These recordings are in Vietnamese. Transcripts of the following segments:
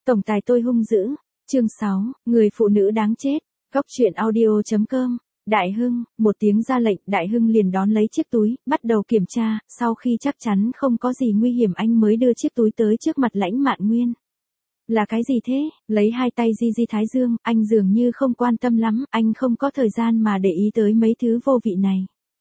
Tổng tài tôi hung dữ. Chương 6, người phụ nữ đáng chết. Góc truyện audio.com. Đại Hưng, một tiếng ra lệnh, Đại Hưng liền đón lấy chiếc túi, bắt đầu kiểm tra, sau khi chắc chắn không có gì nguy hiểm anh mới đưa chiếc túi tới trước mặt Lãnh Mạn Nguyên. Là cái gì thế? Lấy hai tay di thái dương, anh dường như không quan tâm lắm, anh không có thời gian mà để ý tới mấy thứ vô vị này.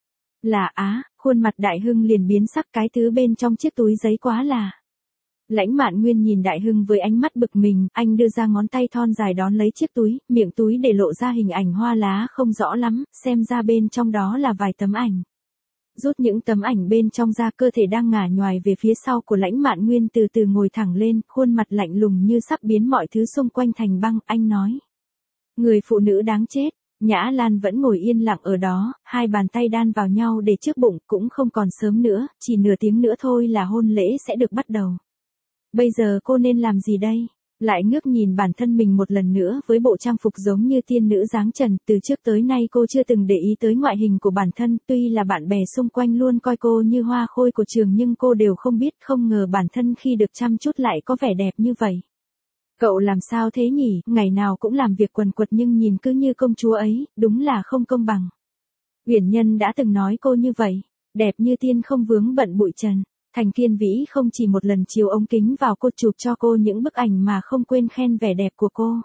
Là khuôn mặt Đại Hưng liền biến sắc, cái thứ bên trong chiếc túi giấy quá là. Lãnh Mạn Nguyên nhìn Đại Hưng với ánh mắt bực mình, anh đưa ra ngón tay thon dài đón lấy chiếc túi, miệng túi để lộ ra hình ảnh hoa lá không rõ lắm, xem ra bên trong đó là vài tấm ảnh. Rút những tấm ảnh bên trong ra, cơ thể đang ngả nhoài về phía sau của Lãnh Mạn Nguyên từ từ ngồi thẳng lên, khuôn mặt lạnh lùng như sắp biến mọi thứ xung quanh thành băng, anh nói. Người phụ nữ đáng chết. Nhã Lan vẫn ngồi yên lặng ở đó, hai bàn tay đan vào nhau để trước bụng, cũng không còn sớm nữa, chỉ nửa tiếng nữa thôi là hôn lễ sẽ được bắt đầu. Bây giờ cô nên làm gì đây? Lại ngước nhìn bản thân mình một lần nữa với bộ trang phục giống như tiên nữ dáng trần, từ trước tới nay cô chưa từng để ý tới ngoại hình của bản thân, tuy là bạn bè xung quanh luôn coi cô như hoa khôi của trường nhưng cô đều không biết, không ngờ bản thân khi được chăm chút lại có vẻ đẹp như vậy. Cậu làm sao thế nhỉ, ngày nào cũng làm việc quần quật nhưng nhìn cứ như công chúa ấy, đúng là không công bằng. Uyển Nhân đã từng nói cô như vậy, đẹp như tiên không vướng bận bụi trần. Thành Kiên Vĩ không chỉ một lần chiếu ống kính vào cô chụp cho cô những bức ảnh mà không quên khen vẻ đẹp của cô.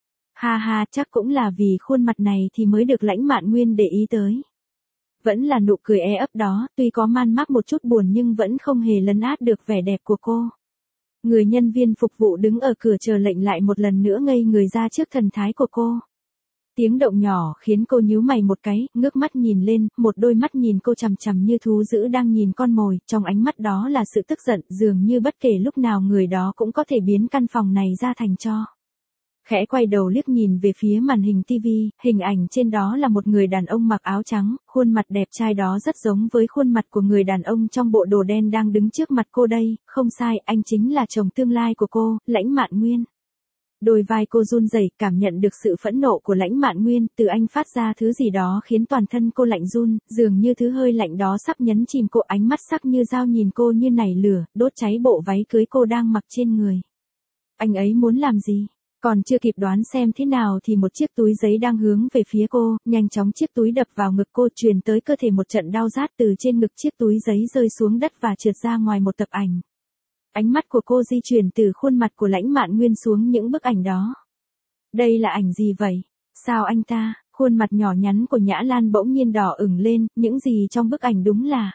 Ha ha, chắc cũng là vì khuôn mặt này thì mới được Lãnh Mạn Nguyên để ý tới. Vẫn là nụ cười ấp đó, tuy có man mác một chút buồn nhưng vẫn không hề lấn át được vẻ đẹp của cô. Người nhân viên phục vụ đứng ở cửa chờ lệnh lại một lần nữa ngây người ra trước thần thái của cô. Tiếng động nhỏ khiến cô nhíu mày một cái, ngước mắt nhìn lên, một đôi mắt nhìn cô chằm chằm như thú dữ đang nhìn con mồi, trong ánh mắt đó là sự tức giận, dường như bất kể lúc nào người đó cũng có thể biến căn phòng này ra thành tro. Khẽ quay đầu liếc nhìn về phía màn hình TV, hình ảnh trên đó là một người đàn ông mặc áo trắng, khuôn mặt đẹp trai đó rất giống với khuôn mặt của người đàn ông trong bộ đồ đen đang đứng trước mặt cô đây, không sai, anh chính là chồng tương lai của cô, Lãnh Mạn Nguyên. Đôi vai cô run rẩy, cảm nhận được sự phẫn nộ của Lãnh Mạn Nguyên, từ anh phát ra thứ gì đó khiến toàn thân cô lạnh run, dường như thứ hơi lạnh đó sắp nhấn chìm cô, ánh mắt sắc như dao nhìn cô như nảy lửa, đốt cháy bộ váy cưới cô đang mặc trên người. Anh ấy muốn làm gì? Còn chưa kịp đoán xem thế nào thì một chiếc túi giấy đang hướng về phía cô, nhanh chóng chiếc túi đập vào ngực cô, truyền tới cơ thể một trận đau rát, từ trên ngực chiếc túi giấy rơi xuống đất và trượt ra ngoài một tập ảnh. Ánh mắt của cô di chuyển từ khuôn mặt của Lãnh Mạn Nguyên xuống những bức ảnh đó. Đây là ảnh gì vậy? Sao anh ta? Khuôn mặt nhỏ nhắn của Nhã Lan bỗng nhiên đỏ ửng lên, những gì trong bức ảnh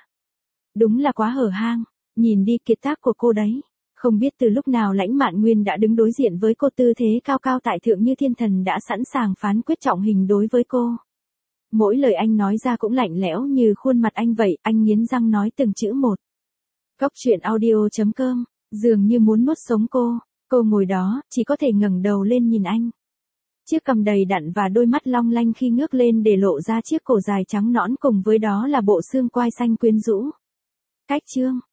đúng là quá hở hang, nhìn đi kiệt tác của cô đấy. Không biết từ lúc nào Lãnh Mạn Nguyên đã đứng đối diện với cô, tư thế cao cao tại thượng như thiên thần đã sẵn sàng phán quyết trọng hình đối với cô. Mỗi lời anh nói ra cũng lạnh lẽo như khuôn mặt anh vậy, anh nghiến răng nói từng chữ một. Góc truyện audio.com, dường như muốn nuốt sống cô ngồi đó, chỉ có thể ngẩng đầu lên nhìn anh. Chiếc cằm đầy đặn và đôi mắt long lanh khi ngước lên để lộ ra chiếc cổ dài trắng nõn, cùng với đó là bộ xương quai xanh quyến rũ. Cách chương